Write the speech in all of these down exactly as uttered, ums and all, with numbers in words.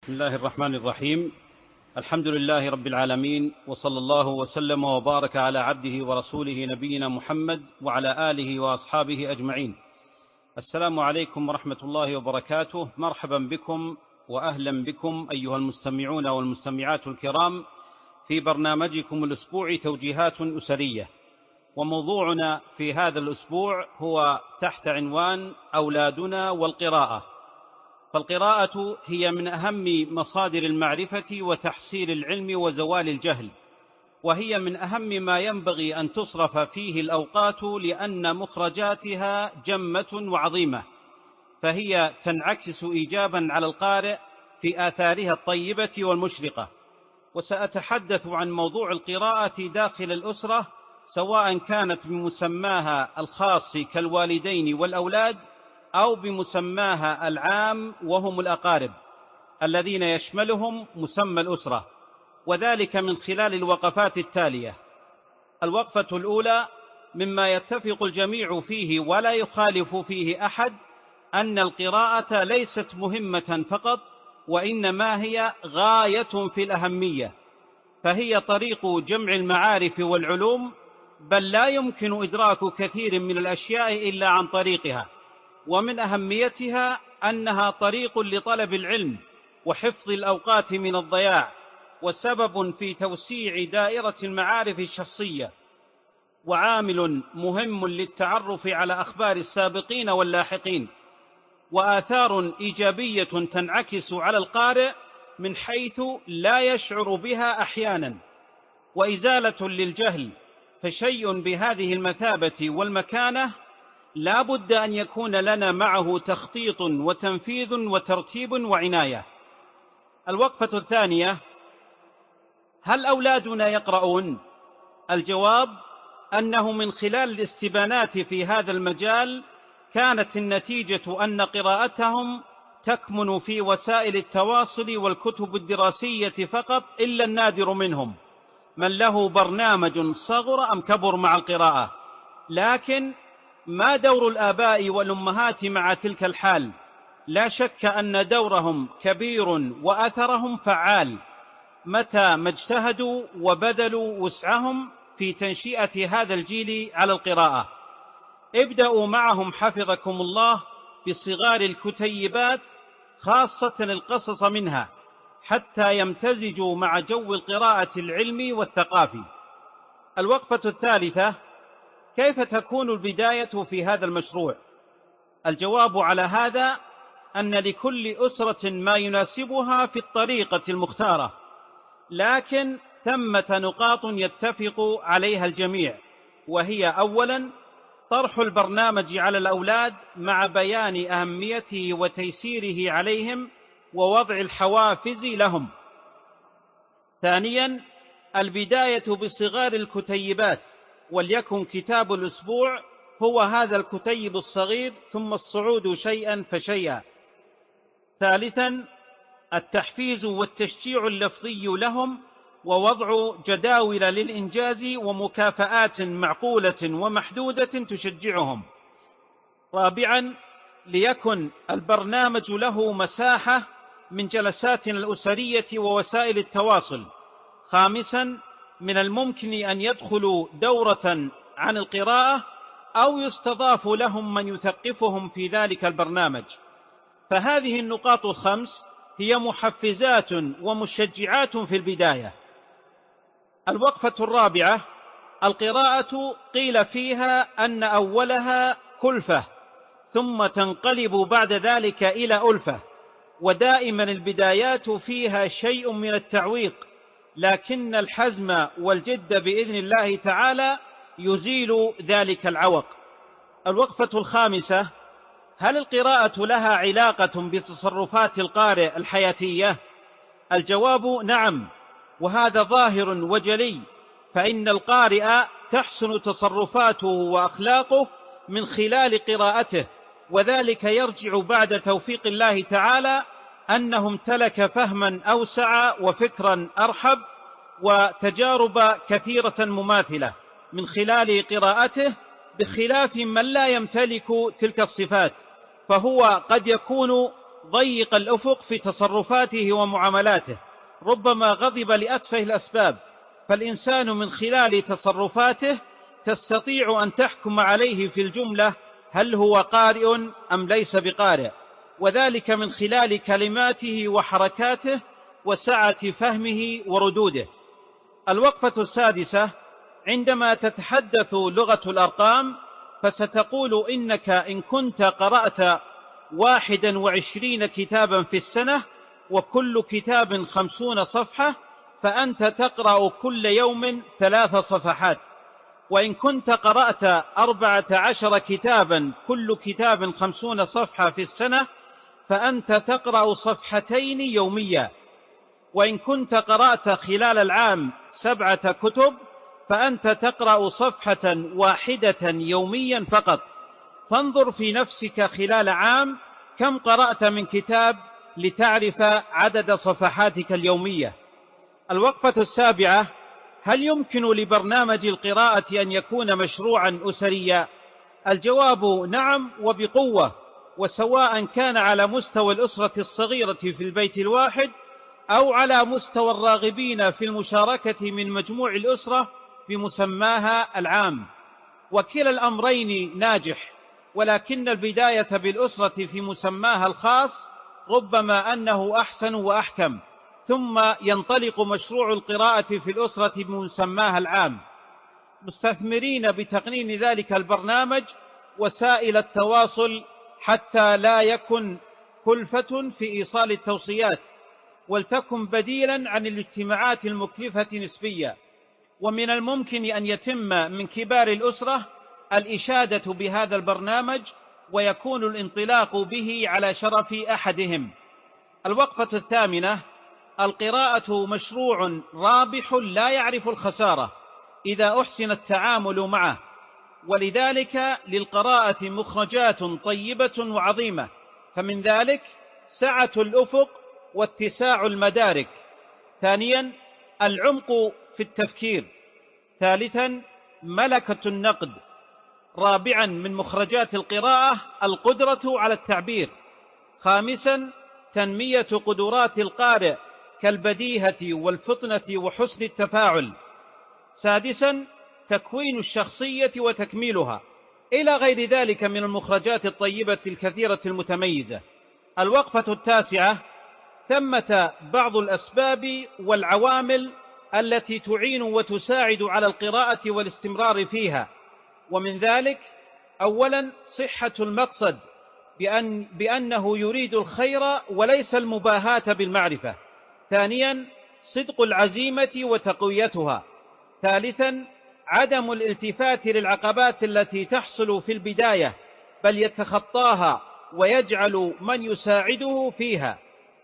بسم الله الرحمن الرحيم. الحمد لله رب العالمين، وصلى الله وسلم وبارك على عبده ورسوله نبينا محمد وعلى آله وأصحابه أجمعين. السلام عليكم ورحمة الله وبركاته. مرحبا بكم وأهلا بكم أيها المستمعون والمستمعات الكرام في برنامجكم الأسبوعي توجيهات أسرية، وموضوعنا في هذا الأسبوع هو تحت عنوان أولادنا والقراءة. فالقراءة هي من أهم مصادر المعرفة وتحصيل العلم وزوال الجهل، وهي من أهم ما ينبغي أن تصرف فيه الأوقات، لأن مخرجاتها جمة وعظيمة، فهي تنعكس إيجابا على القارئ في آثارها الطيبة والمشرقة. وسأتحدث عن موضوع القراءة داخل الأسرة، سواء كانت بمسماها الخاص كالوالدين والأولاد، أو بمسماها العام وهم الأقارب الذين يشملهم مسمى الأسرة، وذلك من خلال الوقفات التالية. الوقفة الأولى مما يتفق الجميع فيه ولا يخالف فيه أحد، أن القراءة ليست مهمة فقط، وإنما هي غاية في الأهمية، فهي طريق جمع المعارف والعلوم، بل لا يمكن إدراك كثير من الأشياء إلا عن طريقها. ومن أهميتها أنها طريق لطلب العلم وحفظ الأوقات من الضياع، وسبب في توسيع دائرة المعارف الشخصية، وعامل مهم للتعرف على أخبار السابقين واللاحقين، وآثار إيجابية تنعكس على القارئ من حيث لا يشعر بها أحيانا، وإزالة للجهل. فشيء بهذه المثابة والمكانة لا بد أن يكون لنا معه تخطيط وتنفيذ وترتيب وعناية. الوقفة الثانية: هل أولادنا يقرؤون؟ الجواب أنه من خلال الاستبانات في هذا المجال كانت النتيجة أن قراءتهم تكمن في وسائل التواصل والكتب الدراسية فقط، إلا النادر منهم من له برنامج صغر أم كبر مع القراءة. لكن ما دور الآباء والأمهات مع تلك الحال؟ لا شك أن دورهم كبير وأثرهم فعال، متى ما اجتهدوا وبذلوا وسعهم في تنشئة هذا الجيل على القراءة. ابدأوا معهم حفظكم الله بصغار الكتيبات، خاصة القصص منها، حتى يمتزجوا مع جو القراءة العلمي والثقافي. الوقفة الثالثة: كيف تكون البداية في هذا المشروع؟ الجواب على هذا أن لكل أسرة ما يناسبها في الطريقة المختارة، لكن ثمة نقاط يتفق عليها الجميع، وهي: أولا، طرح البرنامج على الأولاد مع بيان أهميته وتيسيره عليهم ووضع الحوافز لهم. ثانيا، البداية بصغار الكتيبات، وليكن كتاب الأسبوع هو هذا الكتيب الصغير، ثم الصعود شيئا فشيئا. ثالثا، التحفيز والتشجيع اللفظي لهم، ووضع جداول للإنجاز ومكافآت معقولة ومحدودة تشجعهم. رابعا، ليكن البرنامج له مساحة من جلساتنا الأسرية ووسائل التواصل. خامسا، من الممكن أن يدخلوا دورة عن القراءة، أو يستضاف لهم من يثقفهم في ذلك البرنامج. فهذه النقاط الخمس هي محفزات ومشجعات في البداية. الوقفة الرابعة: القراءة قيل فيها أن أولها كلفة، ثم تنقلب بعد ذلك إلى ألفة، ودائما البدايات فيها شيء من التعويق، لكن الحزم والجد بإذن الله تعالى يزيل ذلك العوق. الوقفة الخامسة: هل القراءة لها علاقة بتصرفات القارئ الحياتية؟ الجواب نعم، وهذا ظاهر وجلي، فإن القارئ تحسن تصرفاته وأخلاقه من خلال قراءته، وذلك يرجع بعد توفيق الله تعالى أنه امتلك فهما أوسع وفكرا أرحب وتجارب كثيرة مماثلة من خلال قراءته، بخلاف من لا يمتلك تلك الصفات، فهو قد يكون ضيق الأفق في تصرفاته ومعاملاته، ربما غضب لأتفه الأسباب، فالإنسان من خلال تصرفاته تستطيع أن تحكم عليه في الجملة هل هو قارئ أم ليس بقارئ، وذلك من خلال كلماته وحركاته وسعة فهمه وردوده. الوقفة السادسة: عندما تتحدث لغة الأرقام فستقول إنك إن كنت قرأت واحدا وعشرين كتابا في السنة وكل كتاب خمسون صفحة فأنت تقرأ كل يوم ثلاث صفحات، وإن كنت قرأت أربعة عشر كتابا كل كتاب خمسون صفحة في السنة فأنت تقرأ صفحتين يوميا، وإن كنت قرأت خلال العام سبعة كتب فأنت تقرأ صفحة واحدة يوميا فقط. فانظر في نفسك خلال عام كم قرأت من كتاب لتعرف عدد صفحاتك اليومية. الوقفة السابعة: هل يمكن لبرنامج القراءة أن يكون مشروعا أسريا؟ الجواب نعم وبقوة، وسواء كان على مستوى الأسرة الصغيرة في البيت الواحد أو على مستوى الراغبين في المشاركة من مجموع الأسرة بمسماها العام، وكلا الأمرين ناجح، ولكن البداية بالأسرة في مسماها الخاص ربما أنه أحسن وأحكم، ثم ينطلق مشروع القراءة في الأسرة بمسماها العام، مستثمرين بتقنين ذلك البرنامج وسائل التواصل حتى لا يكن كلفة في إيصال التوصيات، ولتكن بديلا عن الاجتماعات المكلفة نسبيا. ومن الممكن أن يتم من كبار الأسرة الإشادة بهذا البرنامج ويكون الانطلاق به على شرف أحدهم. الوقفة الثامنة: القراءة مشروع رابح لا يعرف الخسارة إذا أحسن التعامل معه، ولذلك للقراءة مخرجات طيبة وعظيمة، فمن ذلك سعة الأفق واتساع المدارك. ثانيا: العمق في التفكير. ثالثا: ملكة النقد. رابعا: من مخرجات القراءة القدرة على التعبير. خامسا: تنمية قدرات القارئ كالبديهة والفطنة وحسن التفاعل. سادسا: تكوين الشخصية وتكميلها، إلى غير ذلك من المخرجات الطيبة الكثيرة المتميزة. الوقفة التاسعة: ثمة بعض الأسباب والعوامل التي تعين وتساعد على القراءة والاستمرار فيها، ومن ذلك: أولا صحة المقصد بأن بأنه يريد الخير وليس المباهاة بالمعرفة. ثانيا صدق العزيمة وتقويتها. ثالثا عدم الالتفات للعقبات التي تحصل في البداية، بل يتخطاها ويجعل من يساعده فيها.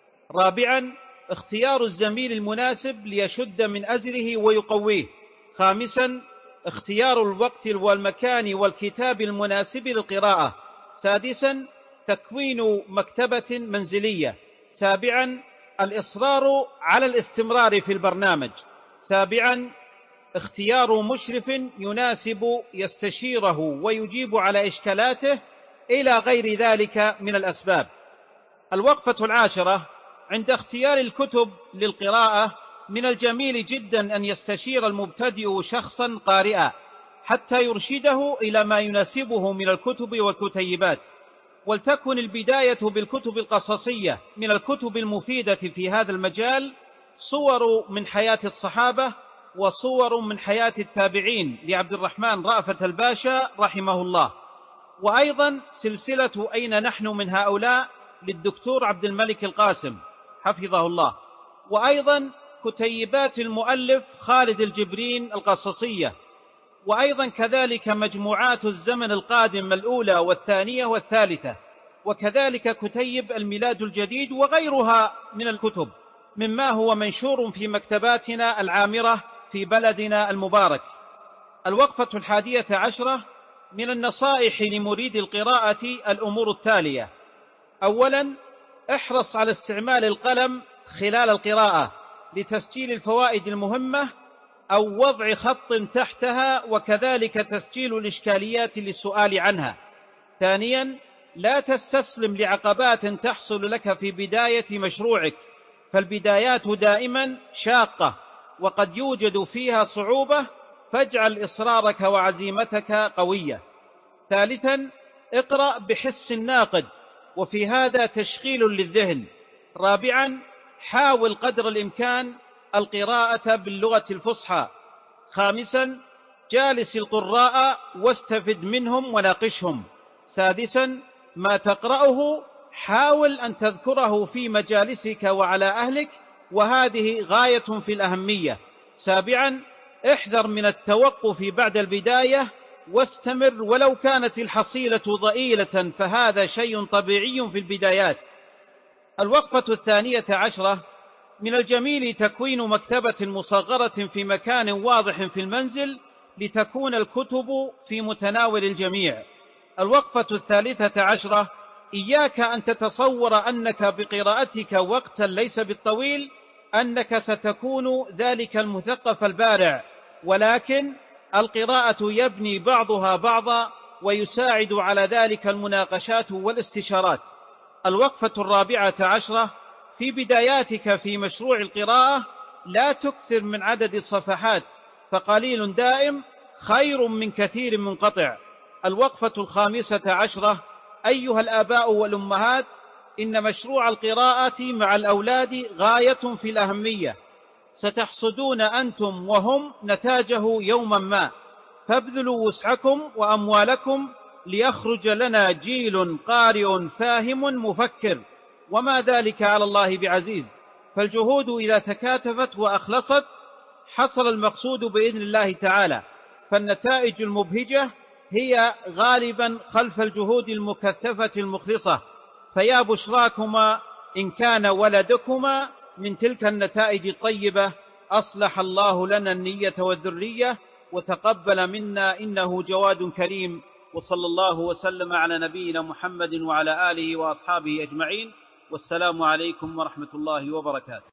رابعا اختيار الزميل المناسب ليشد من أزره ويقويه. خامسا اختيار الوقت والمكان والكتاب المناسب للقراءة. سادسا تكوين مكتبة منزلية. سابعا الإصرار على الاستمرار في البرنامج. سابعا اختيار مشرف يناسب يستشيره ويجيب على إشكالاته، إلى غير ذلك من الأسباب. الوقفة العاشرة: عند اختيار الكتب للقراءة من الجميل جدا أن يستشير المبتدئ شخصا قارئا حتى يرشده إلى ما يناسبه من الكتب والكتيبات، ولتكن البداية بالكتب القصصية من الكتب المفيدة في هذا المجال، صور من حياة الصحابة وصور من حياة التابعين لعبد الرحمن رأفت الباشا رحمه الله، وأيضا سلسلة أين نحن من هؤلاء للدكتور عبد الملك القاسم حفظه الله، وأيضا كتيبات المؤلف خالد الجبرين القصصية، وأيضا كذلك مجموعات الزمن القادم الأولى والثانية والثالثة، وكذلك كتيب الميلاد الجديد وغيرها من الكتب مما هو منشور في مكتباتنا العامرة في بلدنا المبارك. الوقفة الحادية عشرة: من النصائح لمريد القراءة الأمور التالية. أولا احرص على استعمال القلم خلال القراءة لتسجيل الفوائد المهمة أو وضع خط تحتها، وكذلك تسجيل الإشكاليات للسؤال عنها. ثانيا لا تستسلم لعقبات تحصل لك في بداية مشروعك، فالبدايات دائما شاقة وقد يوجد فيها صعوبة، فاجعل إصرارك وعزيمتك قوية. ثالثا، اقرأ بحس الناقد، وفي هذا تشغيل للذهن. رابعا، حاول قدر الإمكان القراءة باللغة الفصحى. خامسا، جالس القراء واستفد منهم وناقشهم. سادسا، ما تقرأه حاول أن تذكره في مجالسك وعلى أهلك، وهذه غاية في الأهمية. سابعا، احذر من التوقف بعد البداية واستمر ولو كانت الحصيلة ضئيلة، فهذا شيء طبيعي في البدايات. الوقفة الثانية عشرة: من الجميل تكوين مكتبة مصغرة في مكان واضح في المنزل لتكون الكتب في متناول الجميع. الوقفة الثالثة عشرة: إياك أن تتصور أنك بقراءتك وقتا ليس بالطويل أنك ستكون ذلك المثقف البارع، ولكن القراءة يبني بعضها بعضا ويساعد على ذلك المناقشات والاستشارات. الوقفة الرابعة عشرة: في بداياتك في مشروع القراءة لا تكثر من عدد الصفحات، فقليل دائم خير من كثير منقطع. الوقفة الخامسة عشرة: أيها الآباء والأمهات، إن مشروع القراءة مع الأولاد غاية في الأهمية، ستحصدون أنتم وهم نتاجه يوما ما، فابذلوا وسعكم وأموالكم ليخرج لنا جيل قارئ فاهم مفكر، وما ذلك على الله بعزيز. فالجهود إذا تكاتفت وأخلصت حصل المقصود بإذن الله تعالى، فالنتائج المبهجة هي غالبا خلف الجهود المكثفة المخلصة. فيا بشراكما إن كان ولدكما من تلك النتائج الطيبة. أصلح الله لنا النية والذرية وتقبل منا إنه جواد كريم، وصلى الله وسلم على نبينا محمد وعلى آله وأصحابه أجمعين، والسلام عليكم ورحمة الله وبركاته.